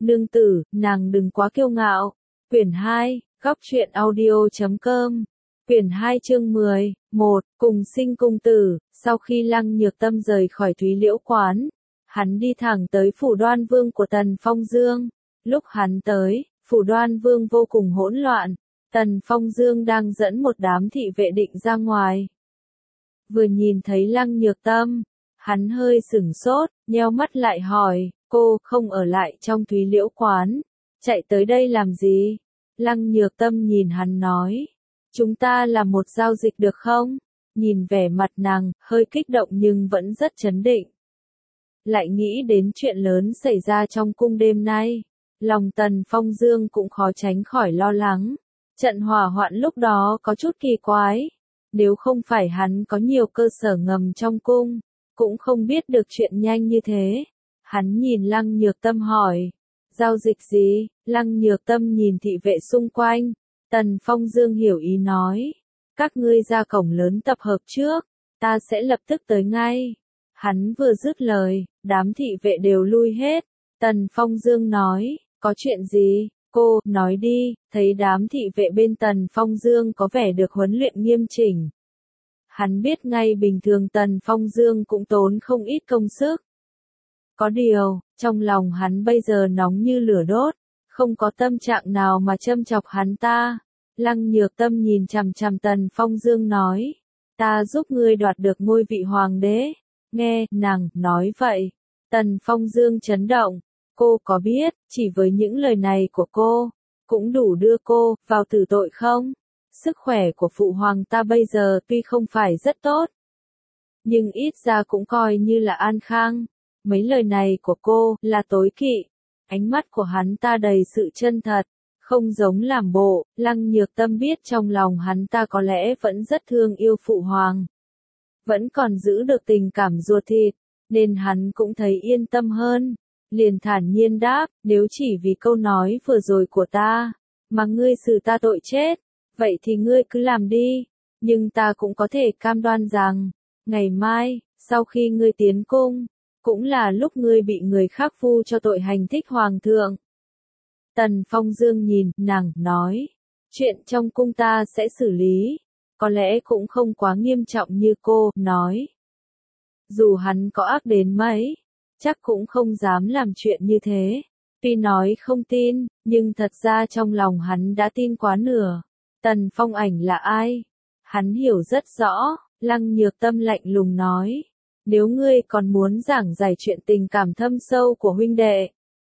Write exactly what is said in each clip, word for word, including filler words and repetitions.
Nương tử, nàng đừng quá kiêu ngạo. Quyển hai, góc truyện audio chấm com. Quyển hai chương mười, một, cùng sinh cung tử. Sau khi Lăng Nhược Tâm rời khỏi Thúy Liễu quán, hắn đi thẳng tới phủ Đoan Vương của Tần Phong Dương. Lúc hắn tới, phủ Đoan Vương vô cùng hỗn loạn. Tần Phong Dương đang dẫn một đám thị vệ định ra ngoài. Vừa nhìn thấy Lăng Nhược Tâm, hắn hơi sửng sốt, nheo mắt lại hỏi, cô không ở lại trong Thúy Liễu quán, chạy tới đây làm gì? Lăng Nhược Tâm nhìn hắn nói, chúng ta làm một giao dịch được không? Nhìn vẻ mặt nàng, hơi kích động nhưng vẫn rất trấn định. Lại nghĩ đến chuyện lớn xảy ra trong cung đêm nay, lòng Tần Phong Dương cũng khó tránh khỏi lo lắng. Trận hỏa hoạn lúc đó có chút kỳ quái. Nếu không phải hắn có nhiều cơ sở ngầm trong cung, cũng không biết được chuyện nhanh như thế. Hắn nhìn Lăng Nhược Tâm hỏi, giao dịch gì? Lăng Nhược Tâm nhìn thị vệ xung quanh. Tần Phong Dương hiểu ý nói, các ngươi ra cổng lớn tập hợp trước, ta sẽ lập tức tới ngay. Hắn vừa dứt lời, đám thị vệ đều lui hết. Tần Phong Dương nói, có chuyện gì? Cô, nói đi. Thấy đám thị vệ bên Tần Phong Dương có vẻ được huấn luyện nghiêm chỉnh. Hắn biết ngay bình thường Tần Phong Dương cũng tốn không ít công sức. Có điều, trong lòng hắn bây giờ nóng như lửa đốt, không có tâm trạng nào mà châm chọc hắn ta. Lăng Nhược Tâm nhìn chằm chằm Tần Phong Dương nói, ta giúp ngươi đoạt được ngôi vị hoàng đế. Nghe, nàng, nói vậy. Tần Phong Dương chấn động. Cô có biết, chỉ với những lời này của cô, cũng đủ đưa cô vào tử tội không? Sức khỏe của phụ hoàng ta bây giờ tuy không phải rất tốt, nhưng ít ra cũng coi như là an khang. Mấy lời này của cô là tối kỵ. Ánh mắt của hắn ta đầy sự chân thật, không giống làm bộ. Lăng Nhược Tâm biết trong lòng hắn ta có lẽ vẫn rất thương yêu phụ hoàng, vẫn còn giữ được tình cảm ruột thịt, nên hắn cũng thấy yên tâm hơn. Liền thản nhiên đáp, nếu chỉ vì câu nói vừa rồi của ta, mà ngươi xử ta tội chết, vậy thì ngươi cứ làm đi. Nhưng ta cũng có thể cam đoan rằng, ngày mai, sau khi ngươi tiến cung, cũng là lúc ngươi bị người khác vu cho tội hành thích hoàng thượng. Tần Phong Dương nhìn, nàng, nói, chuyện trong cung ta sẽ xử lý, có lẽ cũng không quá nghiêm trọng như cô, nói. Dù hắn có ác đến mấy, chắc cũng không dám làm chuyện như thế. Tuy nói không tin, nhưng thật ra trong lòng hắn đã tin quá nửa. Tần Phong Ảnh là ai? Hắn hiểu rất rõ. Lăng Nhược Tâm lạnh lùng nói, nếu ngươi còn muốn giảng giải chuyện tình cảm thâm sâu của huynh đệ,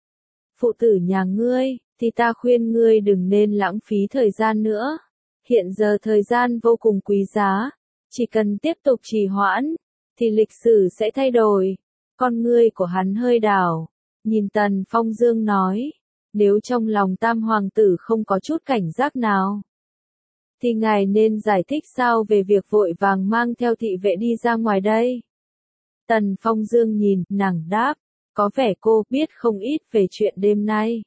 phụ tử nhà ngươi, thì ta khuyên ngươi đừng nên lãng phí thời gian nữa. Hiện giờ thời gian vô cùng quý giá, chỉ cần tiếp tục trì hoãn, thì lịch sử sẽ thay đổi. Con ngươi của hắn hơi đảo, nhìn Tần Phong Dương nói, nếu trong lòng tam hoàng tử không có chút cảnh giác nào, thì ngài nên giải thích sao về việc vội vàng mang theo thị vệ đi ra ngoài đây. Tần Phong Dương nhìn, nàng đáp, có vẻ cô biết không ít về chuyện đêm nay.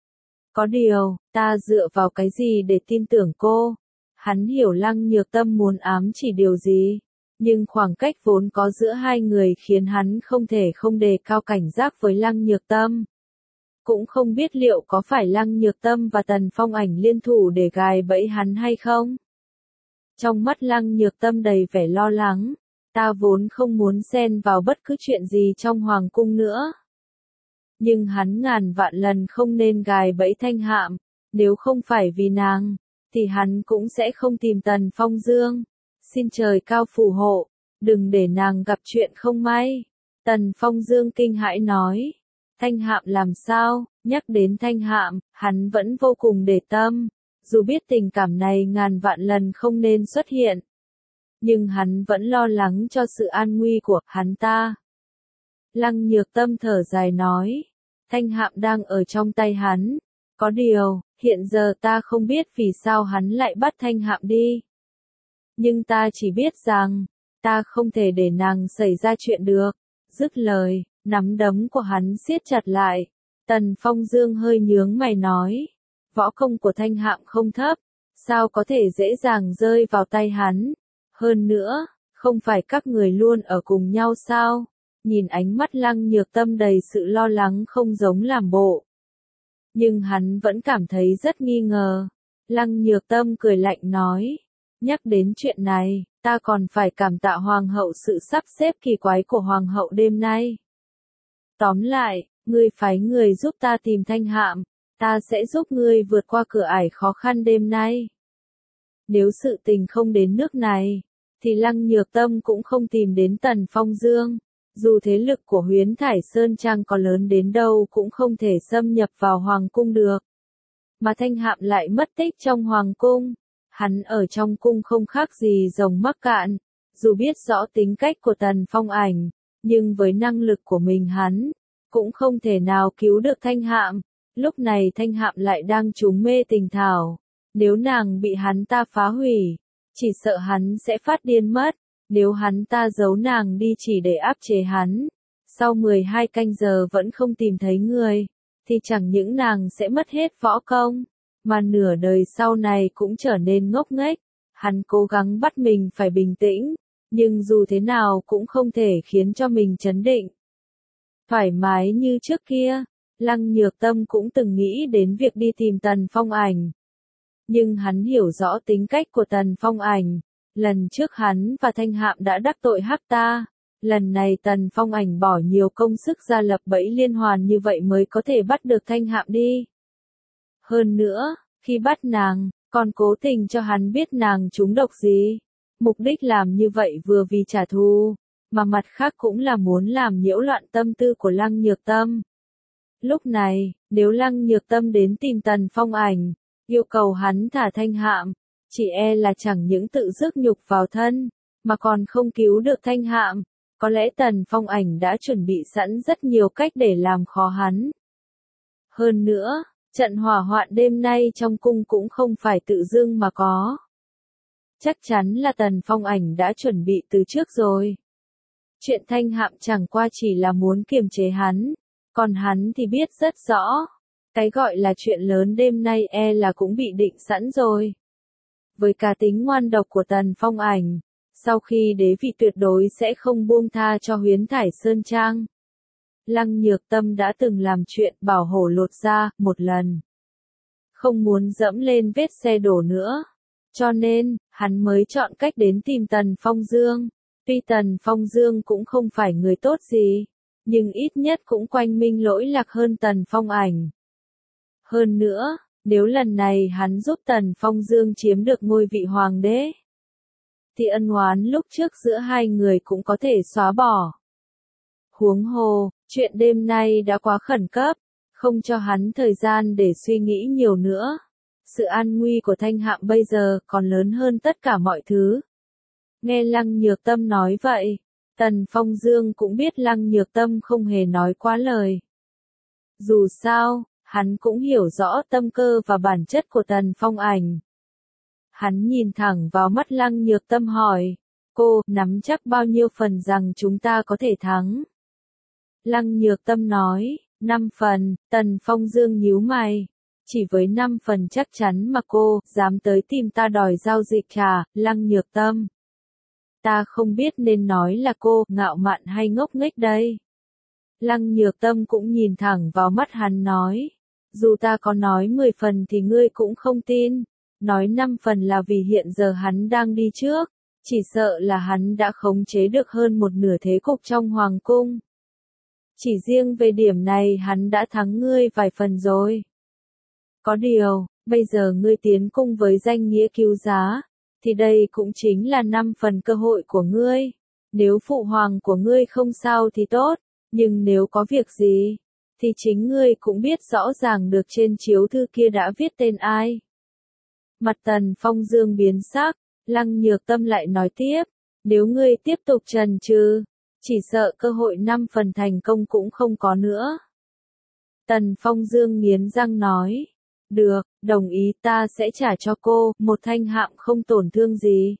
Có điều, ta dựa vào cái gì để tin tưởng cô? Hắn hiểu Lăng Nhược Tâm muốn ám chỉ điều gì, nhưng khoảng cách vốn có giữa hai người khiến hắn không thể không đề cao cảnh giác với Lăng Nhược Tâm. Cũng không biết liệu có phải Lăng Nhược Tâm và Tần Phong Ảnh liên thủ để gài bẫy hắn hay không? Trong mắt Lăng Nhược Tâm đầy vẻ lo lắng, ta vốn không muốn xen vào bất cứ chuyện gì trong hoàng cung nữa. Nhưng hắn ngàn vạn lần không nên gài bẫy Thanh Hạm, nếu không phải vì nàng, thì hắn cũng sẽ không tìm Tần Phong Dương. Xin trời cao phù hộ, đừng để nàng gặp chuyện không may. Tần Phong Dương kinh hãi nói, Thanh Hạm làm sao? Nhắc đến Thanh Hạm, hắn vẫn vô cùng để tâm, dù biết tình cảm này ngàn vạn lần không nên xuất hiện, nhưng hắn vẫn lo lắng cho sự an nguy của hắn ta. Lăng Nhược Tâm thở dài nói, Thanh Hạm đang ở trong tay hắn, có điều, hiện giờ ta không biết vì sao hắn lại bắt Thanh Hạm đi. Nhưng ta chỉ biết rằng, ta không thể để nàng xảy ra chuyện được. Dứt lời, nắm đấm của hắn siết chặt lại. Tần Phong Dương hơi nhướng mày nói, võ công của Thanh Hạm không thấp, sao có thể dễ dàng rơi vào tay hắn? Hơn nữa, không phải các người luôn ở cùng nhau sao? Nhìn ánh mắt Lăng Nhược Tâm đầy sự lo lắng không giống làm bộ. nhưng hắn vẫn cảm thấy rất nghi ngờ. Lăng Nhược Tâm cười lạnh nói, nhắc đến chuyện này, ta còn phải cảm tạ hoàng hậu sự sắp xếp kỳ quái của hoàng hậu đêm nay. Tóm lại, ngươi phái người giúp ta tìm Thanh Hạm, ta sẽ giúp ngươi vượt qua cửa ải khó khăn đêm nay. Nếu sự tình không đến nước này, thì Lăng Nhược Tâm cũng không tìm đến Tần Phong Dương. Dù thế lực của Huyễn Thải Sơn Trang có lớn đến đâu cũng không thể xâm nhập vào hoàng cung được. Mà Thanh Hạm lại mất tích trong hoàng cung. Hắn ở trong cung không khác gì rồng mắc cạn. Dù biết rõ tính cách của Tần Phong Ảnh, nhưng với năng lực của mình hắn, cũng không thể nào cứu được Thanh Hạm. Lúc này Thanh Hạm lại đang trúng mê tình thảo. Nếu nàng bị hắn ta phá hủy, chỉ sợ hắn sẽ phát điên mất. Nếu hắn ta giấu nàng đi chỉ để áp chế hắn, sau mười hai canh giờ vẫn không tìm thấy người, thì chẳng những nàng sẽ mất hết võ công, mà nửa đời sau này cũng trở nên ngốc nghếch. Hắn cố gắng bắt mình phải bình tĩnh, nhưng dù thế nào cũng không thể khiến cho mình trấn định. Thoải mái như trước kia, Lăng Nhược Tâm cũng từng nghĩ đến việc đi tìm Tần Phong Ảnh. Nhưng hắn hiểu rõ tính cách của Tần Phong Ảnh. Lần trước hắn và Thanh Hạm đã đắc tội hắc ta, lần này Tần Phong Ảnh bỏ nhiều công sức ra lập bẫy liên hoàn như vậy mới có thể bắt được Thanh Hạm đi. Hơn nữa, khi bắt nàng, còn cố tình cho hắn biết nàng trúng độc gì. Mục đích làm như vậy vừa vì trả thù, mà mặt khác cũng là muốn làm nhiễu loạn tâm tư của Lăng Nhược Tâm. Lúc này, nếu Lăng Nhược Tâm đến tìm Tần Phong Ảnh, yêu cầu hắn thả Thanh Hạm, chỉ e là chẳng những tự rước nhục vào thân, mà còn không cứu được Thanh Hạm. Có lẽ Tần Phong Ảnh đã chuẩn bị sẵn rất nhiều cách để làm khó hắn. Hơn nữa, trận hỏa hoạn đêm nay trong cung cũng không phải tự dưng mà có. Chắc chắn là Tần Phong Ảnh đã chuẩn bị từ trước rồi. Chuyện Thanh Hạm chẳng qua chỉ là muốn kiềm chế hắn, còn hắn thì biết rất rõ. Cái gọi là chuyện lớn đêm nay e là cũng bị định sẵn rồi. Với cá tính ngoan độc của Tần Phong Ảnh, sau khi đế vị tuyệt đối sẽ không buông tha cho Huyễn Thải Sơn Trang. Lăng Nhược Tâm đã từng làm chuyện bảo hổ lột da một lần. Không muốn dẫm lên vết xe đổ nữa. Cho nên, hắn mới chọn cách đến tìm Tần Phong Dương. Tuy Tần Phong Dương cũng không phải người tốt gì, nhưng ít nhất cũng quanh minh lỗi lạc hơn Tần Phong Ảnh. Hơn nữa, nếu lần này hắn giúp Tần Phong Dương chiếm được ngôi vị hoàng đế, thì ân oán lúc trước giữa hai người cũng có thể xóa bỏ. Huống hồ, chuyện đêm nay đã quá khẩn cấp, không cho hắn thời gian để suy nghĩ nhiều nữa. Sự an nguy của Thanh Hạm bây giờ còn lớn hơn tất cả mọi thứ. Nghe Lăng Nhược Tâm nói vậy, Tần Phong Dương cũng biết Lăng Nhược Tâm không hề nói quá lời. Dù sao, hắn cũng hiểu rõ tâm cơ và bản chất của Tần Phong Ảnh. Hắn nhìn thẳng vào mắt Lăng Nhược Tâm hỏi, cô, nắm chắc bao nhiêu phần rằng chúng ta có thể thắng? Lăng Nhược Tâm nói, năm phần. Tần Phong Dương nhíu mày. Chỉ với năm phần chắc chắn mà cô dám tới tìm ta đòi giao dịch trà, Lăng Nhược Tâm. Ta không biết nên nói là cô ngạo mạn hay ngốc nghếch đây. Lăng Nhược Tâm cũng nhìn thẳng vào mắt hắn nói, dù ta có nói mười phần thì ngươi cũng không tin. Nói năm phần là vì hiện giờ hắn đang đi trước, chỉ sợ là hắn đã khống chế được hơn một nửa thế cục trong hoàng cung. Chỉ riêng về điểm này hắn đã thắng ngươi vài phần rồi. Có điều, bây giờ ngươi tiến cung với danh nghĩa cứu giá, thì đây cũng chính là năm phần cơ hội của ngươi. Nếu phụ hoàng của ngươi không sao thì tốt, nhưng nếu có việc gì, thì chính ngươi cũng biết rõ ràng được trên chiếu thư kia đã viết tên ai. Mặt Tần Phong Dương biến sắc, Lăng Nhược Tâm lại nói tiếp, nếu ngươi tiếp tục chần chừ, chỉ sợ cơ hội năm phần thành công cũng không có nữa. Tần Phong Dương nghiến răng nói, được, đồng ý, ta sẽ trả cho cô một Thanh Hạm không tổn thương gì.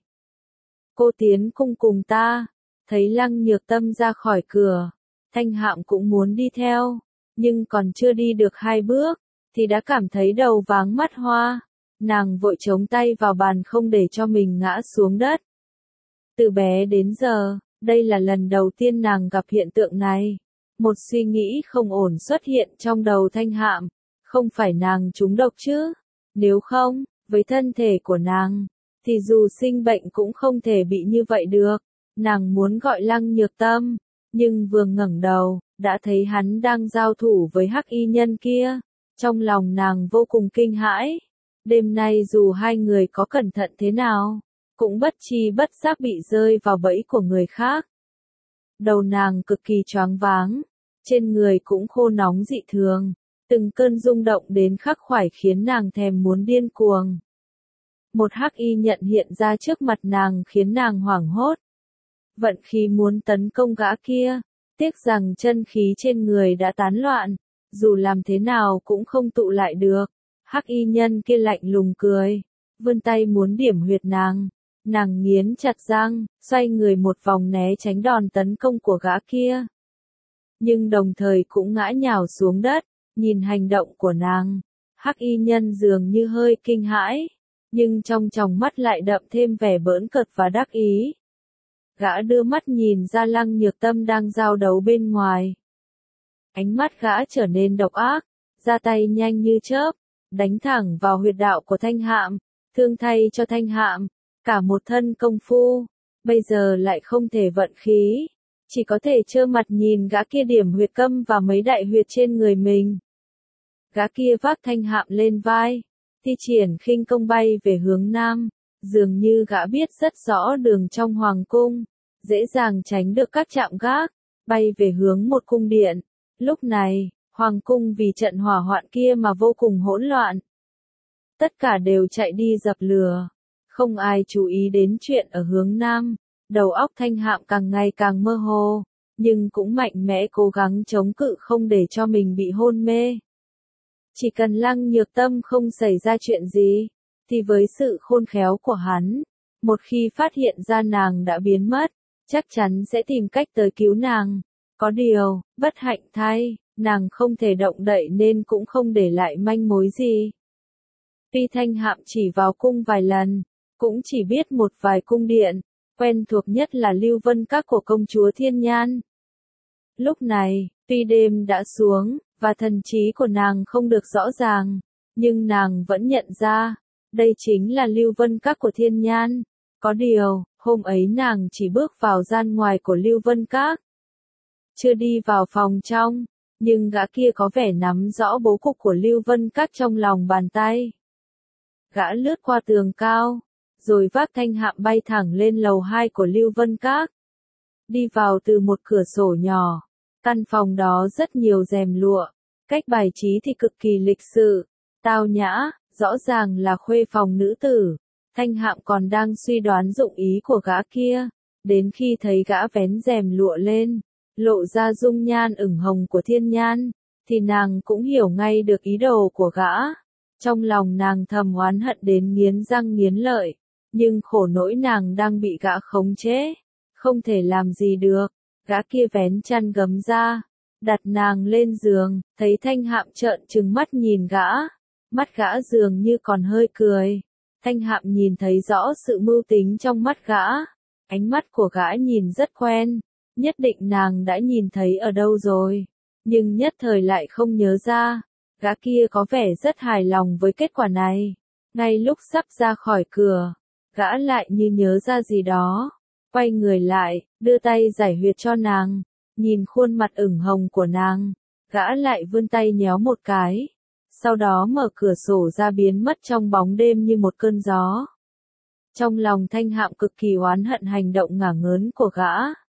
Cô tiến cung cùng ta. Thấy Lăng Nhược Tâm ra khỏi cửa, Thanh Hạm cũng muốn đi theo, nhưng còn chưa đi được hai bước, thì đã cảm thấy đầu váng mắt hoa. Nàng vội chống tay vào bàn không để cho mình ngã xuống đất. Từ bé đến giờ, đây là lần đầu tiên nàng gặp hiện tượng này. Một suy nghĩ không ổn xuất hiện trong đầu Thanh Hạm. Không phải nàng trúng độc chứ? Nếu không, với thân thể của nàng, thì dù sinh bệnh cũng không thể bị như vậy được. Nàng muốn gọi Lăng Nhược Tâm, nhưng vừa ngẩng đầu, đã thấy hắn đang giao thủ với hắc y nhân kia. Trong lòng nàng vô cùng kinh hãi. Đêm nay dù hai người có cẩn thận thế nào, cũng bất chi bất giác bị rơi vào bẫy của người khác. Đầu nàng cực kỳ choáng váng, trên người cũng khô nóng dị thường, từng cơn rung động đến khắc khoải khiến nàng thèm muốn điên cuồng. Một hắc y nhận hiện ra trước mặt nàng khiến nàng hoảng hốt. Vận khí muốn tấn công gã kia, tiếc rằng chân khí trên người đã tán loạn, dù làm thế nào cũng không tụ lại được. Hắc y nhân kia lạnh lùng cười, vươn tay muốn điểm huyệt nàng. Nàng nghiến chặt răng, xoay người một vòng né tránh đòn tấn công của gã kia. Nhưng đồng thời cũng ngã nhào xuống đất, nhìn hành động của nàng. Hắc y nhân dường như hơi kinh hãi, nhưng trong tròng mắt lại đậm thêm vẻ bỡn cợt và đắc ý. Gã đưa mắt nhìn ra Lăng Nhược Tâm đang giao đấu bên ngoài. Ánh mắt gã trở nên độc ác, ra tay nhanh như chớp, đánh thẳng vào huyệt đạo của Thanh Hạm, thương thay cho Thanh Hạm, cả một thân công phu, bây giờ lại không thể vận khí, chỉ có thể trơ mặt nhìn gã kia điểm huyệt câm và mấy đại huyệt trên người mình. Gã kia vác Thanh Hạm lên vai, thi triển khinh công bay về hướng nam, dường như gã biết rất rõ đường trong hoàng cung, dễ dàng tránh được các trạm gác, bay về hướng một cung điện. Lúc này, hoàng cung vì trận hỏa hoạn kia mà vô cùng hỗn loạn. Tất cả đều chạy đi dập lửa, không ai chú ý đến chuyện ở hướng nam. Đầu óc Thanh Hạm càng ngày càng mơ hồ, nhưng cũng mạnh mẽ cố gắng chống cự không để cho mình bị hôn mê. Chỉ cần Lăng Nhược Tâm không xảy ra chuyện gì, thì với sự khôn khéo của hắn, một khi phát hiện ra nàng đã biến mất, chắc chắn sẽ tìm cách tới cứu nàng. Có điều, bất hạnh thay, nàng không thể động đậy nên cũng không để lại manh mối gì. Tuy Thanh Hạm chỉ vào cung vài lần, cũng chỉ biết một vài cung điện, quen thuộc nhất là Lưu Vân Các của công chúa Thiên Nhan. Lúc này, tuy đêm đã xuống, và thần trí của nàng không được rõ ràng, nhưng nàng vẫn nhận ra, đây chính là Lưu Vân Các của Thiên Nhan. Có điều, hôm ấy nàng chỉ bước vào gian ngoài của Lưu Vân Các, chưa đi vào phòng trong, nhưng gã kia có vẻ nắm rõ bố cục của Lưu Vân Các trong lòng bàn tay. Gã lướt qua tường cao, rồi vác Thanh Hạm bay thẳng lên lầu hai của Lưu Vân Các. Đi vào từ một cửa sổ nhỏ, căn phòng đó rất nhiều rèm lụa, cách bài trí thì cực kỳ lịch sự, tao nhã, rõ ràng là khuê phòng nữ tử. Thanh Hạm còn đang suy đoán dụng ý của gã kia, đến khi thấy gã vén rèm lụa lên, lộ ra dung nhan ửng hồng của Thiên Nhan, thì nàng cũng hiểu ngay được ý đồ của gã. Trong lòng nàng thầm oán hận đến nghiến răng nghiến lợi, nhưng khổ nỗi nàng đang bị gã khống chế, không thể làm gì được. Gã kia vén chăn gấm ra, đặt nàng lên giường, thấy Thanh Hạm trợn trừng mắt nhìn gã, mắt gã dường như còn hơi cười. Thanh Hạm nhìn thấy rõ sự mưu tính trong mắt gã, ánh mắt của gã nhìn rất quen, nhất định nàng đã nhìn thấy ở đâu rồi, nhưng nhất thời lại không nhớ ra. Gã kia có vẻ rất hài lòng với kết quả này. Ngay lúc sắp ra khỏi cửa, gã lại như nhớ ra gì đó, quay người lại, đưa tay giải huyệt cho nàng, nhìn khuôn mặt ửng hồng của nàng, gã lại vươn tay nhéo một cái, sau đó mở cửa sổ ra biến mất trong bóng đêm như một cơn gió. Trong lòng Thanh Hạm cực kỳ oán hận hành động ngả ngớn của gã.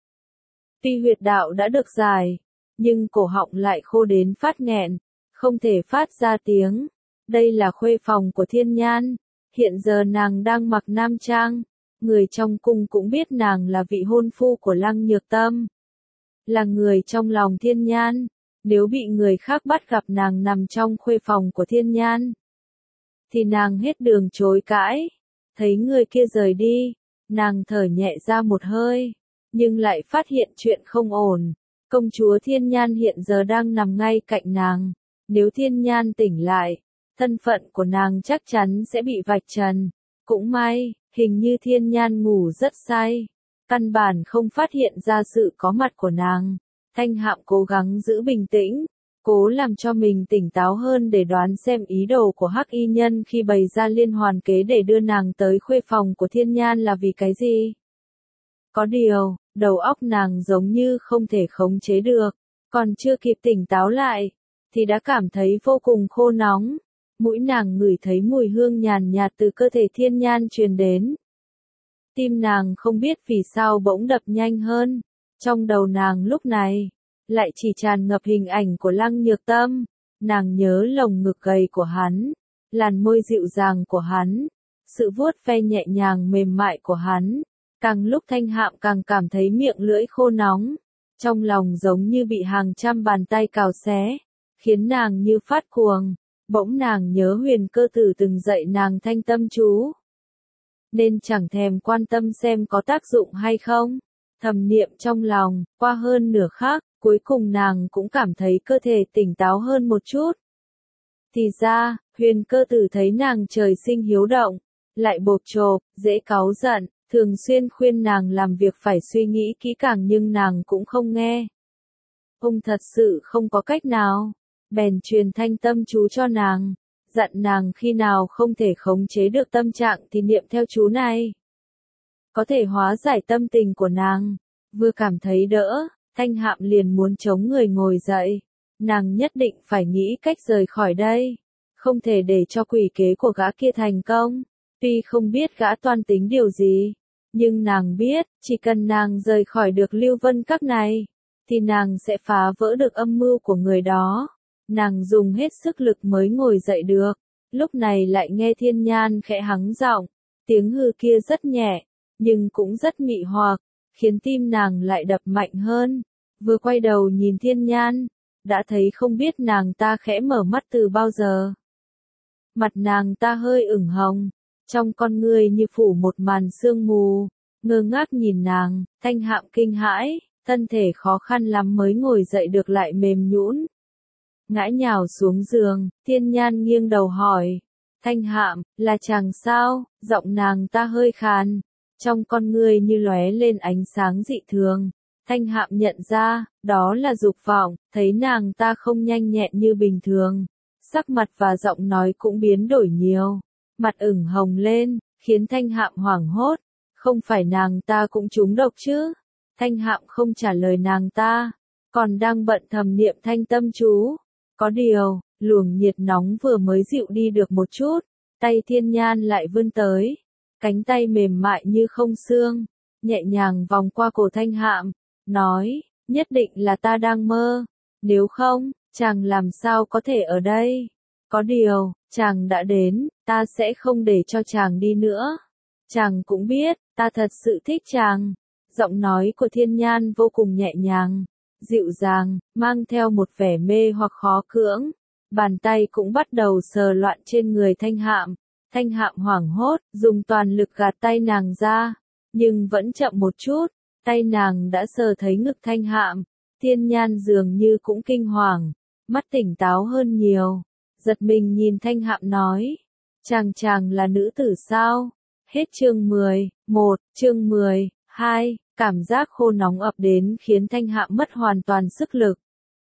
Tuy huyệt đạo đã được giải, nhưng cổ họng lại khô đến phát nghẹn, không thể phát ra tiếng. Đây là khuê phòng của Thiên Nhan, hiện giờ nàng đang mặc nam trang, người trong cung cũng biết nàng là vị hôn phu của Lăng Nhược Tâm, là người trong lòng Thiên Nhan. Nếu bị người khác bắt gặp nàng nằm trong khuê phòng của Thiên Nhan, thì nàng hết đường chối cãi. Thấy người kia rời đi, nàng thở nhẹ ra một hơi, nhưng lại phát hiện chuyện không ổn. Công chúa Thiên Nhan hiện giờ đang nằm ngay cạnh nàng, nếu Thiên Nhan tỉnh lại, thân phận của nàng chắc chắn sẽ bị vạch trần. Cũng may, hình như Thiên Nhan ngủ rất say, căn bản không phát hiện ra sự có mặt của nàng. Thanh Hạm cố gắng giữ bình tĩnh, cố làm cho mình tỉnh táo hơn để đoán xem ý đồ của Hắc Y Nhân khi bày ra liên hoàn kế để đưa nàng tới khuê phòng của Thiên Nhan là vì cái gì. Có điều, đầu óc nàng giống như không thể khống chế được, còn chưa kịp tỉnh táo lại, thì đã cảm thấy vô cùng khô nóng. Mũi nàng ngửi thấy mùi hương nhàn nhạt từ cơ thể Thiên Nhan truyền đến. Tim nàng không biết vì sao bỗng đập nhanh hơn, trong đầu nàng lúc này, lại chỉ tràn ngập hình ảnh của Lăng Nhược Tâm. Nàng nhớ lồng ngực gầy của hắn, làn môi dịu dàng của hắn, sự vuốt ve nhẹ nhàng mềm mại của hắn. Càng lúc Thanh Hạm càng cảm thấy miệng lưỡi khô nóng, trong lòng giống như bị hàng trăm bàn tay cào xé, khiến nàng như phát cuồng. Bỗng nàng nhớ Huyền Cơ Tử từng dạy nàng thanh tâm chú, nên chẳng thèm quan tâm xem có tác dụng hay không. Thầm niệm trong lòng, qua hơn nửa khắc, cuối cùng nàng cũng cảm thấy cơ thể tỉnh táo hơn một chút. Thì ra, Huyền Cơ Tử thấy nàng trời sinh hiếu động, lại bộp chộp, dễ cáu giận, thường xuyên khuyên nàng làm việc phải suy nghĩ kỹ càng nhưng nàng cũng không nghe. Ông thật sự không có cách nào, bèn truyền thanh tâm chú cho nàng, dặn nàng khi nào không thể khống chế được tâm trạng thì niệm theo chú này. Có thể hóa giải tâm tình của nàng. Vừa cảm thấy đỡ, Thanh Hạm liền muốn chống người ngồi dậy. Nàng nhất định phải nghĩ cách rời khỏi đây, không thể để cho quỷ kế của gã kia thành công. Tuy không biết gã toan tính điều gì, nhưng nàng biết, chỉ cần nàng rời khỏi được Lưu Vân Các này, thì nàng sẽ phá vỡ được âm mưu của người đó. Nàng dùng hết sức lực mới ngồi dậy được, lúc này lại nghe Thiên Nhan khẽ hắng giọng, tiếng hư kia rất nhẹ, nhưng cũng rất mị hoặc, khiến tim nàng lại đập mạnh hơn. Vừa quay đầu nhìn Thiên Nhan, đã thấy không biết nàng ta khẽ mở mắt từ bao giờ. Mặt nàng ta hơi ửng hồng, trong con ngươi như phủ một màn sương mù, ngơ ngác nhìn nàng. Thanh Hạm kinh hãi, thân thể khó khăn lắm mới ngồi dậy được lại mềm nhũn, ngã nhào xuống giường. Thiên Nhan nghiêng đầu hỏi, Thanh Hạm, là chàng sao? Giọng nàng ta hơi khàn, trong con ngươi như lóe lên ánh sáng dị thường. Thanh Hạm nhận ra, đó là dục vọng, thấy nàng ta không nhanh nhẹn như bình thường, sắc mặt và giọng nói cũng biến đổi nhiều, mặt ửng hồng lên, khiến Thanh Hạm hoảng hốt. Không phải nàng ta cũng trúng độc chứ? Thanh Hạm không trả lời nàng ta, còn đang bận thầm niệm thanh tâm chú. Có điều, luồng nhiệt nóng vừa mới dịu đi được một chút, tay Thiên Nhan lại vươn tới, cánh tay mềm mại như không xương, nhẹ nhàng vòng qua cổ Thanh Hạm, nói, nhất định là ta đang mơ, nếu không, chàng làm sao có thể ở đây. Có điều, chàng đã đến, ta sẽ không để cho chàng đi nữa. Chàng cũng biết, ta thật sự thích chàng. Giọng nói của Thiên Nhan vô cùng nhẹ nhàng, dịu dàng, mang theo một vẻ mê hoặc khó cưỡng. Bàn tay cũng bắt đầu sờ loạn trên người Thanh Hạm. Thanh Hạm hoảng hốt, dùng toàn lực gạt tay nàng ra, nhưng vẫn chậm một chút, tay nàng đã sờ thấy ngực Thanh Hạm. Thiên Nhan dường như cũng kinh hoàng, mắt tỉnh táo hơn nhiều, giật mình nhìn Thanh Hạm nói, chàng chàng là nữ tử sao? Hết chương mười, một, chương mười, hai, cảm giác khô nóng ập đến khiến Thanh Hạm mất hoàn toàn sức lực.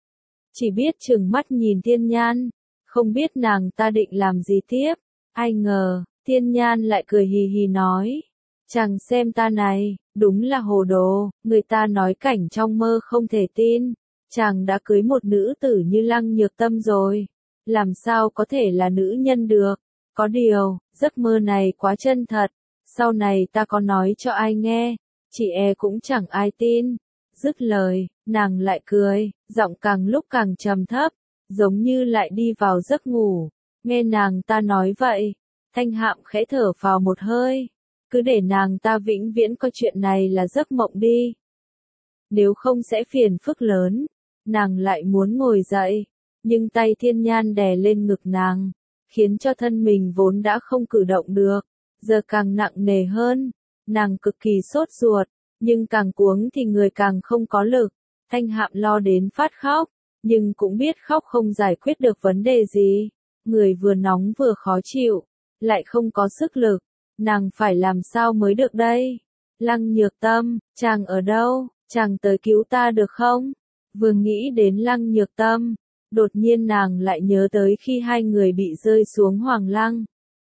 Chỉ biết trừng mắt nhìn Thiên Nhan, không biết nàng ta định làm gì tiếp. Ai ngờ, Thiên Nhan lại cười hì hì nói, chàng xem ta này, đúng là hồ đồ, người ta nói cảnh trong mơ không thể tin. Chàng đã cưới một nữ tử như Lăng Nhược Tâm rồi, làm sao có thể là nữ nhân được. Có điều, giấc mơ này quá chân thật, sau này ta có nói cho ai nghe, chị e cũng chẳng ai tin. Dứt lời, nàng lại cười, giọng càng lúc càng trầm thấp, giống như lại đi vào giấc ngủ. Nghe nàng ta nói vậy, Thanh Hạm khẽ thở phào một hơi, cứ để nàng ta vĩnh viễn coi chuyện này là giấc mộng đi. Nếu không sẽ phiền phức lớn. Nàng lại muốn ngồi dậy, nhưng tay Thiên Nhan đè lên ngực nàng, khiến cho thân mình vốn đã không cử động được, giờ càng nặng nề hơn. Nàng cực kỳ sốt ruột, nhưng càng cuống thì người càng không có lực. Thanh Hạm lo đến phát khóc, nhưng cũng biết khóc không giải quyết được vấn đề gì. Người vừa nóng vừa khó chịu, lại không có sức lực. Nàng phải làm sao mới được đây? Lăng Nhược Tâm, chàng ở đâu? Chàng tới cứu ta được không? Vừa nghĩ đến Lăng Nhược Tâm, Đột nhiên nàng lại nhớ tới khi hai người bị rơi xuống Hoàng Lăng.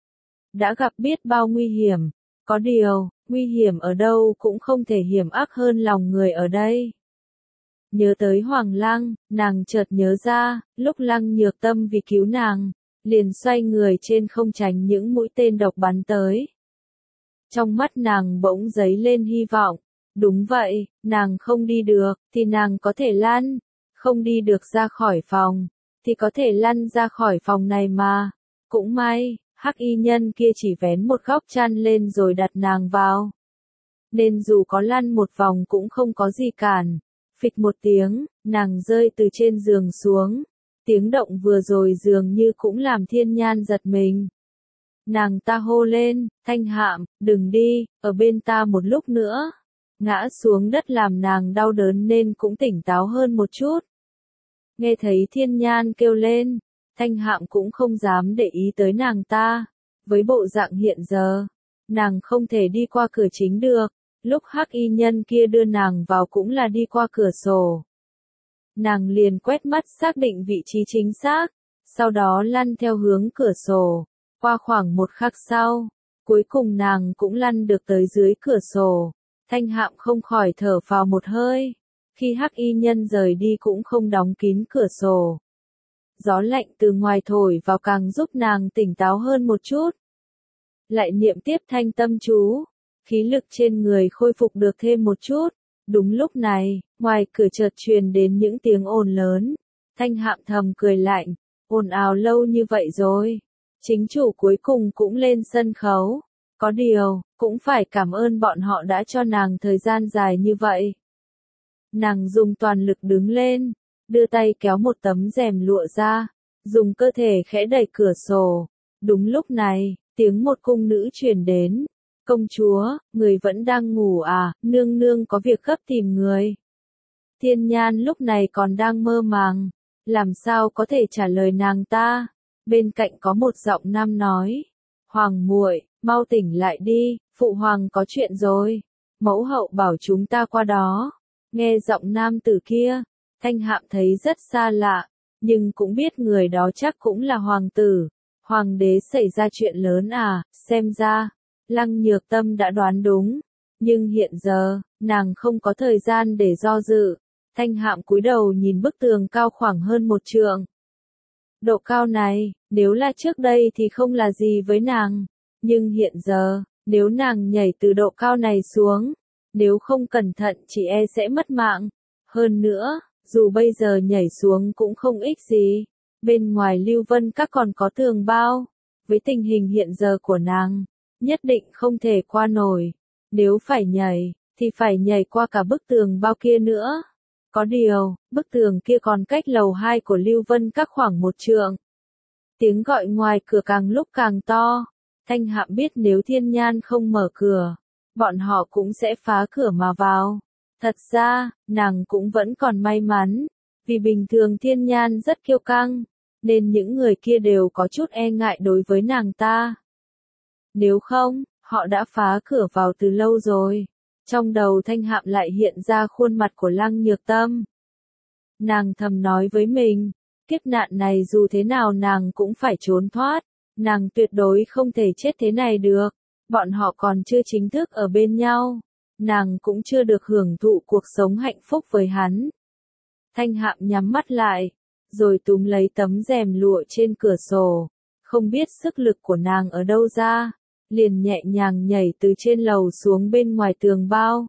Đã gặp biết bao nguy hiểm, có điều, nguy hiểm ở đâu cũng không thể hiểm ác hơn lòng người ở đây. Nhớ tới Hoàng Lăng, nàng chợt nhớ ra, lúc Lăng Nhược Tâm vì cứu nàng, liền xoay người trên không tránh những mũi tên độc bắn tới. Trong mắt nàng bỗng dấy lên hy vọng, đúng vậy, nàng không đi được, thì nàng có thể lăn, không đi được ra khỏi phòng, thì có thể lăn ra khỏi phòng này mà. Cũng may, hắc y nhân kia chỉ vén một góc chăn lên rồi đặt nàng vào. Nên dù có lăn một vòng cũng không có gì cản. Phịch một tiếng, nàng rơi từ trên giường xuống. Tiếng động vừa rồi dường như cũng làm Thiên Nhan giật mình. Nàng ta hô lên, Thanh Hạm, đừng đi, ở bên ta một lúc nữa. Ngã xuống đất làm nàng đau đớn nên cũng tỉnh táo hơn một chút. Nghe thấy Thiên Nhan kêu lên, Thanh Hạm cũng không dám để ý tới nàng ta. Với bộ dạng hiện giờ, nàng không thể đi qua cửa chính được. Lúc hắc y nhân kia đưa nàng vào cũng là đi qua cửa sổ. Nàng liền quét mắt xác định vị trí chính xác, sau đó lăn theo hướng cửa sổ. Qua khoảng một khắc sau, cuối cùng nàng cũng lăn được tới dưới cửa sổ. Thanh Hạm không khỏi thở phào một hơi. Khi hắc y nhân rời đi cũng không đóng kín cửa sổ. Gió lạnh từ ngoài thổi vào càng giúp nàng tỉnh táo hơn một chút. Lại niệm tiếp thanh tâm chú. Khí lực trên người khôi phục được thêm một chút. Đúng lúc này, ngoài cửa chợt truyền đến những tiếng ồn lớn. Thanh Hạm thầm cười lạnh, ồn ào lâu như vậy rồi. Chính chủ cuối cùng cũng lên sân khấu. Có điều, cũng phải cảm ơn bọn họ đã cho nàng thời gian dài như vậy. Nàng dùng toàn lực đứng lên, đưa tay kéo một tấm rèm lụa ra, dùng cơ thể khẽ đẩy cửa sổ. Đúng lúc này, tiếng một cung nữ truyền đến. Công chúa, người vẫn đang ngủ à, nương nương có việc gấp tìm người. Thiên Nhan lúc này còn đang mơ màng, làm sao có thể trả lời nàng ta. Bên cạnh có một giọng nam nói, Hoàng muội, mau tỉnh lại đi, phụ hoàng có chuyện rồi. Mẫu hậu bảo chúng ta qua đó. Nghe giọng nam tử kia, Thanh Hạm thấy rất xa lạ, nhưng cũng biết người đó chắc cũng là hoàng tử. Hoàng đế xảy ra chuyện lớn à, xem ra. Lăng Nhược Tâm đã đoán đúng, nhưng hiện giờ, nàng không có thời gian để do dự. Thanh Hạm cúi đầu nhìn bức tường cao khoảng hơn một trượng. Độ cao này, nếu là trước đây thì không là gì với nàng, nhưng hiện giờ, nếu nàng nhảy từ độ cao này xuống, nếu không cẩn thận chỉ e sẽ mất mạng. Hơn nữa, dù bây giờ nhảy xuống cũng không ích gì, bên ngoài Lưu Vân Các còn có tường bao, với tình hình hiện giờ của nàng, nhất định không thể qua nổi. Nếu phải nhảy, thì phải nhảy qua cả bức tường bao kia nữa. Có điều, bức tường kia còn cách lầu hai của Lưu Vân Các khoảng một trượng. Tiếng gọi ngoài cửa càng lúc càng to. Thanh Hạm biết nếu Thiên Nhan không mở cửa, bọn họ cũng sẽ phá cửa mà vào. Thật ra, nàng cũng vẫn còn may mắn, vì bình thường Thiên Nhan rất kiêu căng, nên những người kia đều có chút e ngại đối với nàng ta. Nếu không, họ đã phá cửa vào từ lâu rồi. Trong đầu Thanh Hạm lại hiện ra khuôn mặt của Lăng Nhược Tâm. Nàng thầm nói với mình, kiếp nạn này dù thế nào nàng cũng phải trốn thoát, nàng tuyệt đối không thể chết thế này được. Bọn họ còn chưa chính thức ở bên nhau, nàng cũng chưa được hưởng thụ cuộc sống hạnh phúc với hắn. Thanh Hạm nhắm mắt lại, rồi túm lấy tấm rèm lụa trên cửa sổ, không biết sức lực của nàng ở đâu ra, liền nhẹ nhàng nhảy từ trên lầu xuống bên ngoài tường bao.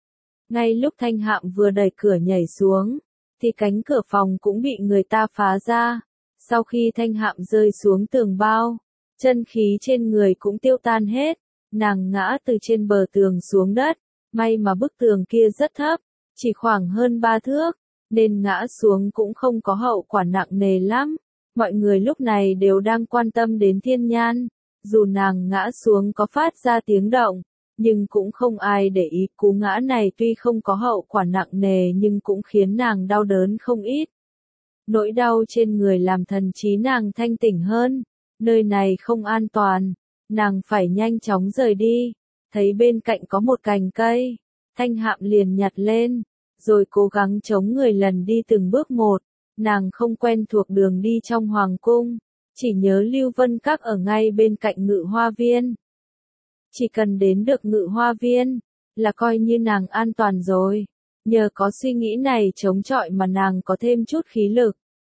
Ngay lúc Thanh Hạm vừa đẩy cửa nhảy xuống, thì cánh cửa phòng cũng bị người ta phá ra. Sau khi Thanh Hạm rơi xuống tường bao, chân khí trên người cũng tiêu tan hết, nàng ngã từ trên bờ tường xuống đất. May mà bức tường kia rất thấp, chỉ khoảng hơn ba thước, nên ngã xuống cũng không có hậu quả nặng nề lắm. Mọi người lúc này đều đang quan tâm đến Thiên Nhan. Dù nàng ngã xuống có phát ra tiếng động, nhưng cũng không ai để ý. Cú ngã này tuy không có hậu quả nặng nề nhưng cũng khiến nàng đau đớn không ít. Nỗi đau trên người làm thần trí nàng thanh tỉnh hơn. Nơi này không an toàn, nàng phải nhanh chóng rời đi. Thấy bên cạnh có một cành cây, Thanh Hạm liền nhặt lên, rồi cố gắng chống người lần đi từng bước một. Nàng không quen thuộc đường đi trong hoàng cung, chỉ nhớ Lưu Vân Các ở ngay bên cạnh Ngự Hoa Viên. Chỉ cần đến được Ngự Hoa Viên, là coi như nàng an toàn rồi. Nhờ có suy nghĩ này chống chọi mà nàng có thêm chút khí lực.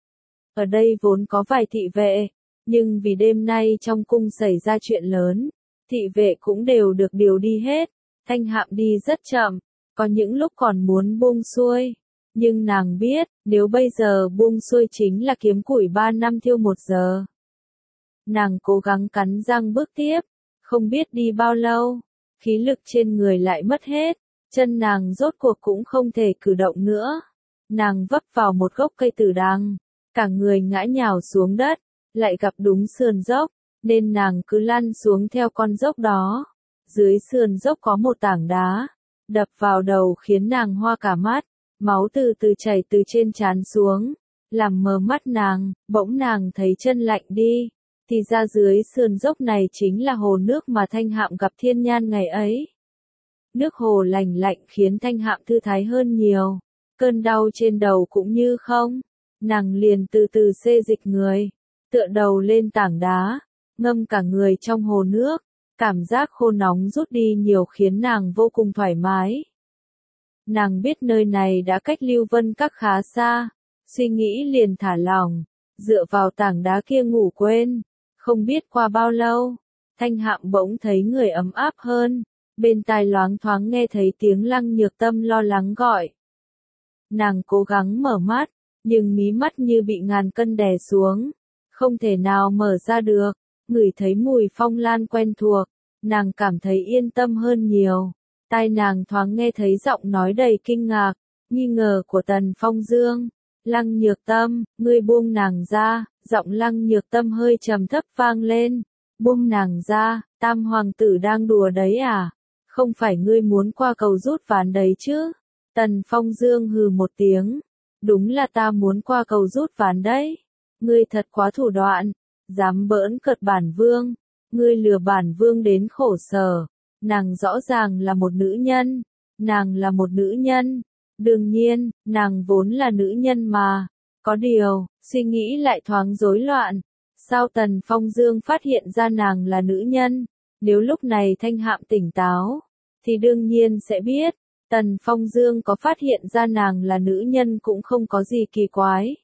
Ở đây vốn có vài thị vệ, nhưng vì đêm nay trong cung xảy ra chuyện lớn, thị vệ cũng đều được điều đi hết. Thanh Hạm đi rất chậm, có những lúc còn muốn buông xuôi. Nhưng nàng biết, nếu bây giờ buông xuôi chính là kiếm củi ba năm thiêu một giờ. Nàng cố gắng cắn răng bước tiếp, không biết đi bao lâu, khí lực trên người lại mất hết, chân nàng rốt cuộc cũng không thể cử động nữa. Nàng vấp vào một gốc cây tử đằng, cả người ngã nhào xuống đất, lại gặp đúng sườn dốc, nên nàng cứ lăn xuống theo con dốc đó. Dưới sườn dốc có một tảng đá, đập vào đầu khiến nàng hoa cả mắt, máu từ từ chảy từ trên trán xuống, làm mờ mắt nàng, bỗng nàng thấy chân lạnh đi, thì ra dưới sườn dốc này chính là hồ nước mà Thanh Hạm gặp Thiên Nhan ngày ấy. Nước hồ lành lạnh khiến Thanh Hạm thư thái hơn nhiều, cơn đau trên đầu cũng như không, nàng liền từ từ xê dịch người, tựa đầu lên tảng đá, ngâm cả người trong hồ nước, cảm giác khô nóng rút đi nhiều khiến nàng vô cùng thoải mái. Nàng biết nơi này đã cách Lưu Vân Các khá xa, suy nghĩ liền thả lỏng, dựa vào tảng đá kia ngủ quên. Không biết qua bao lâu, Thanh Hạm bỗng thấy người ấm áp hơn, bên tai loáng thoáng nghe thấy tiếng Lăng Nhược Tâm lo lắng gọi. Nàng cố gắng mở mắt, nhưng mí mắt như bị ngàn cân đè xuống, không thể nào mở ra được, ngửi thấy mùi phong lan quen thuộc, nàng cảm thấy yên tâm hơn nhiều. Tai nàng thoáng nghe thấy giọng nói đầy kinh ngạc, nghi ngờ của Tần Phong Dương. Lăng Nhược Tâm, ngươi buông nàng ra, giọng Lăng Nhược Tâm hơi trầm thấp vang lên. Buông nàng ra, Tam Hoàng tử đang đùa đấy à? Không phải ngươi muốn qua cầu rút ván đấy chứ? Tần Phong Dương hừ một tiếng. Đúng là ta muốn qua cầu rút ván đấy. Ngươi thật quá thủ đoạn, dám bỡn cợt bản vương. Ngươi lừa bản vương đến khổ sở. Nàng rõ ràng là một nữ nhân. Nàng là một nữ nhân. Đương nhiên, nàng vốn là nữ nhân mà. Có điều, suy nghĩ lại thoáng rối loạn. Sao Tần Phong Dương phát hiện ra nàng là nữ nhân? Nếu lúc này Thanh Hạm tỉnh táo, thì đương nhiên sẽ biết. Tần Phong Dương có phát hiện ra nàng là nữ nhân cũng không có gì kỳ quái.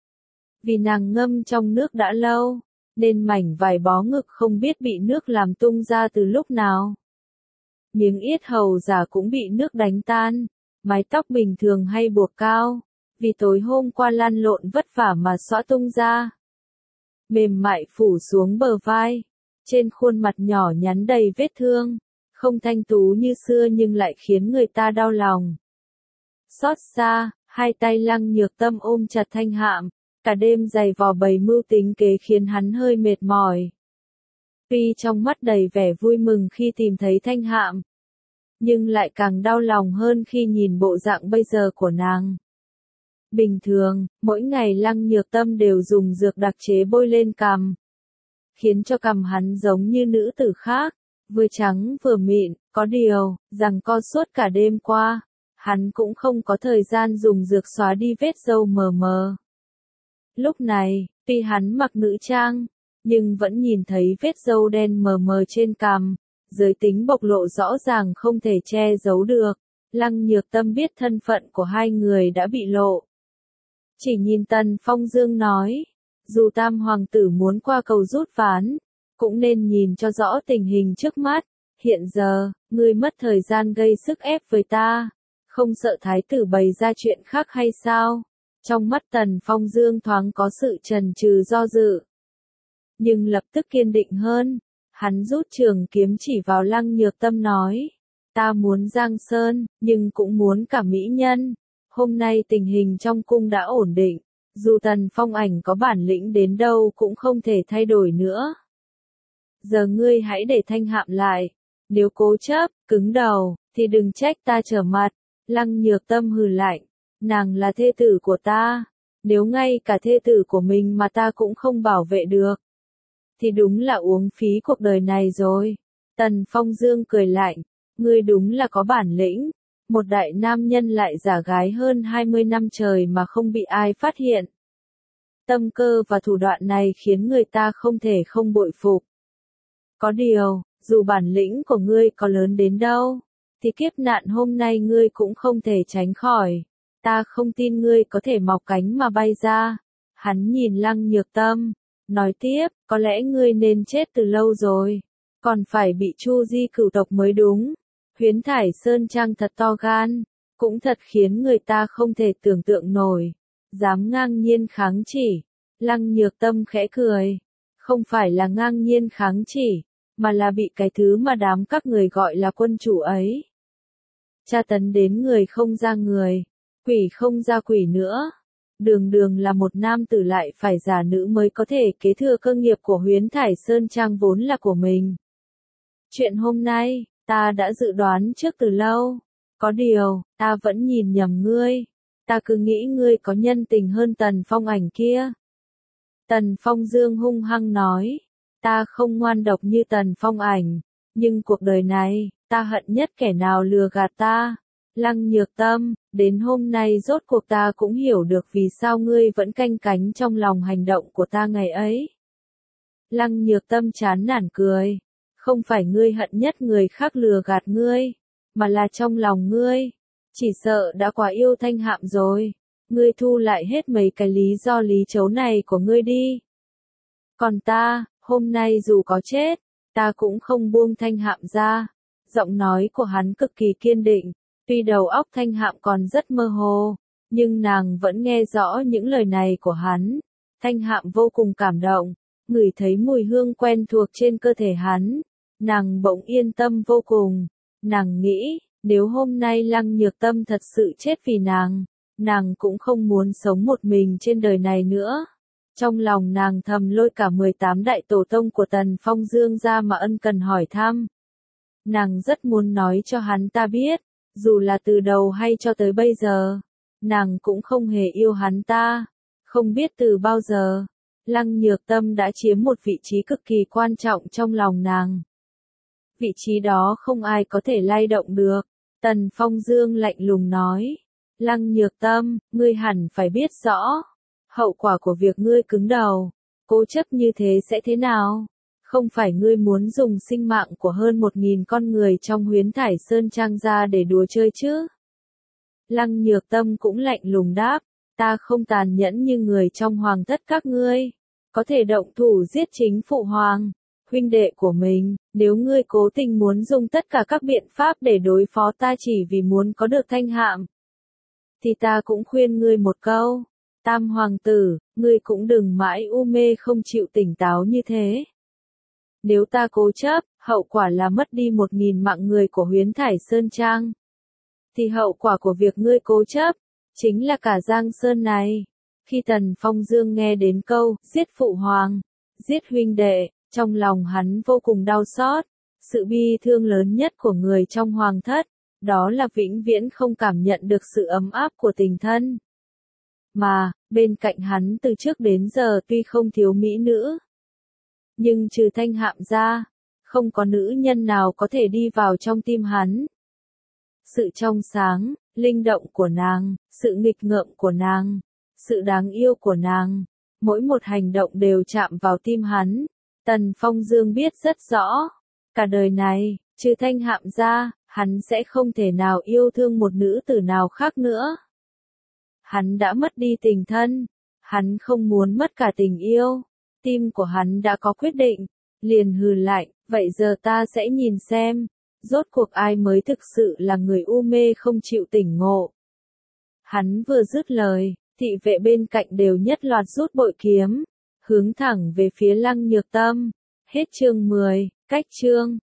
Vì nàng ngâm trong nước đã lâu, nên mảnh vải bó ngực không biết bị nước làm tung ra từ lúc nào. Miếng yết hầu giả cũng bị nước đánh tan. Mái tóc bình thường hay buộc cao, vì tối hôm qua lăn lộn vất vả mà xõa tung ra. Mềm mại phủ xuống bờ vai, trên khuôn mặt nhỏ nhắn đầy vết thương, không thanh tú như xưa nhưng lại khiến người ta đau lòng. Xót xa, hai tay Lăng Nhược Tâm ôm chặt Thanh Hạm, cả đêm giày vò bày mưu tính kế khiến hắn hơi mệt mỏi. Tuy trong mắt đầy vẻ vui mừng khi tìm thấy Thanh Hạm, nhưng lại càng đau lòng hơn khi nhìn bộ dạng bây giờ của nàng. Bình thường, mỗi ngày Lăng Nhược Tâm đều dùng dược đặc chế bôi lên cằm, khiến cho cằm hắn giống như nữ tử khác, vừa trắng vừa mịn, có điều, rằng co suốt cả đêm qua, hắn cũng không có thời gian dùng dược xóa đi vết râu mờ mờ. Lúc này, tuy hắn mặc nữ trang, nhưng vẫn nhìn thấy vết râu đen mờ mờ trên cằm. Giới tính bộc lộ rõ ràng không thể che giấu được, Lăng Nhược Tâm biết thân phận của hai người đã bị lộ. Chỉ nhìn Tần Phong Dương nói, dù Tam Hoàng tử muốn qua cầu rút ván, cũng nên nhìn cho rõ tình hình trước mắt. Hiện giờ, ngươi mất thời gian gây sức ép với ta, không sợ thái tử bày ra chuyện khác hay sao? Trong mắt Tần Phong Dương thoáng có sự chần chừ do dự, nhưng lập tức kiên định hơn. Hắn rút trường kiếm chỉ vào Lăng Nhược Tâm nói, ta muốn Giang Sơn, nhưng cũng muốn cả mỹ nhân. Hôm nay tình hình trong cung đã ổn định, dù Tần Phong Ảnh có bản lĩnh đến đâu cũng không thể thay đổi nữa. Giờ ngươi hãy để Thanh Hạm lại, nếu cố chấp, cứng đầu, thì đừng trách ta trở mặt. Lăng Nhược Tâm hừ lạnh, nàng là thê tử của ta, nếu ngay cả thê tử của mình mà ta cũng không bảo vệ được, thì đúng là uống phí cuộc đời này rồi. Tần Phong Dương cười lạnh, ngươi đúng là có bản lĩnh, một đại nam nhân lại giả gái hơn hai mươi năm trời mà không bị ai phát hiện. Tâm cơ và thủ đoạn này khiến người ta không thể không bội phục. Có điều, dù bản lĩnh của ngươi có lớn đến đâu, thì kiếp nạn hôm nay ngươi cũng không thể tránh khỏi. Ta không tin ngươi có thể mọc cánh mà bay ra. Hắn nhìn Lăng Nhược Tâm, nói tiếp, có lẽ ngươi nên chết từ lâu rồi, còn phải bị Chu Di cửu tộc mới đúng. Huyễn Thải Sơn Trang thật to gan, cũng thật khiến người ta không thể tưởng tượng nổi, dám ngang nhiên kháng chỉ. Lăng Nhược Tâm khẽ cười, không phải là ngang nhiên kháng chỉ, mà là bị cái thứ mà đám các người gọi là quân chủ ấy tra tấn đến người không ra người, quỷ không ra quỷ nữa. Đường đường là một nam tử lại phải giả nữ mới có thể kế thừa cơ nghiệp của Huyễn Thải Sơn Trang vốn là của mình. Chuyện hôm nay, ta đã dự đoán trước từ lâu. Có điều, ta vẫn nhìn nhầm ngươi. Ta cứ nghĩ ngươi có nhân tình hơn Tần Phong Ảnh kia. Tần Phong Dương hung hăng nói, ta không ngoan độc như Tần Phong Ảnh, nhưng cuộc đời này, ta hận nhất kẻ nào lừa gạt ta. Lăng Nhược Tâm, đến hôm nay rốt cuộc ta cũng hiểu được vì sao ngươi vẫn canh cánh trong lòng hành động của ta ngày ấy. Lăng Nhược Tâm chán nản cười, không phải ngươi hận nhất người khác lừa gạt ngươi, mà là trong lòng ngươi, chỉ sợ đã quá yêu Thanh Hạm rồi. Ngươi thu lại hết mấy cái lý do lý chấu này của ngươi đi. Còn ta, hôm nay dù có chết, ta cũng không buông Thanh Hạm ra. Giọng nói của hắn cực kỳ kiên định, tuy đầu óc Thanh Hạm còn rất mơ hồ, nhưng nàng vẫn nghe rõ những lời này của hắn. Thanh Hạm vô cùng cảm động, ngửi thấy mùi hương quen thuộc trên cơ thể hắn, nàng bỗng yên tâm vô cùng. Nàng nghĩ, nếu hôm nay Lăng Nhược Tâm thật sự chết vì nàng, nàng cũng không muốn sống một mình trên đời này nữa. Trong lòng nàng thầm lôi cả mười tám đại tổ tông của Tần Phong Dương ra mà ân cần hỏi thăm. Nàng rất muốn nói cho hắn ta biết, dù là từ đầu hay cho tới bây giờ, nàng cũng không hề yêu hắn ta. Không biết từ bao giờ, Lăng Nhược Tâm đã chiếm một vị trí cực kỳ quan trọng trong lòng nàng. Vị trí đó không ai có thể lay động được. Tần Phong Dương lạnh lùng nói, Lăng Nhược Tâm, ngươi hẳn phải biết rõ, hậu quả của việc ngươi cứng đầu, cố chấp như thế sẽ thế nào? Không phải ngươi muốn dùng sinh mạng của hơn một nghìn con người trong Huyễn Thải Sơn Trang ra để đùa chơi chứ? Lăng Nhược Tâm cũng lạnh lùng đáp, ta không tàn nhẫn như người trong hoàng thất các ngươi, có thể động thủ giết chính phụ hoàng, huynh đệ của mình. Nếu ngươi cố tình muốn dùng tất cả các biện pháp để đối phó ta chỉ vì muốn có được Thanh Hạm, thì ta cũng khuyên ngươi một câu, Tam hoàng tử, ngươi cũng đừng mãi u mê không chịu tỉnh táo như thế. Nếu ta cố chấp, hậu quả là mất đi một nghìn mạng người của Huyễn Thải Sơn Trang, thì hậu quả của việc ngươi cố chấp, chính là cả Giang Sơn này. Khi Tần Phong Dương nghe đến câu, giết phụ hoàng, giết huynh đệ, trong lòng hắn vô cùng đau xót. Sự bi thương lớn nhất của người trong hoàng thất, đó là vĩnh viễn không cảm nhận được sự ấm áp của tình thân. Mà, bên cạnh hắn từ trước đến giờ tuy không thiếu mỹ nữ, nhưng trừ Thanh Hạm ra, không có nữ nhân nào có thể đi vào trong tim hắn. Sự trong sáng, linh động của nàng, sự nghịch ngợm của nàng, sự đáng yêu của nàng, mỗi một hành động đều chạm vào tim hắn. Tần Phong Dương biết rất rõ, cả đời này, trừ Thanh Hạm ra, hắn sẽ không thể nào yêu thương một nữ tử nào khác nữa. Hắn đã mất đi tình thân, hắn không muốn mất cả tình yêu, tim của hắn đã có quyết định, liền hừ lạnh, vậy giờ ta sẽ nhìn xem, rốt cuộc ai mới thực sự là người u mê không chịu tỉnh ngộ. Hắn vừa dứt lời, thị vệ bên cạnh đều nhất loạt rút bội kiếm, hướng thẳng về phía Lăng Nhược Tâm. Hết chương mười, cách chương.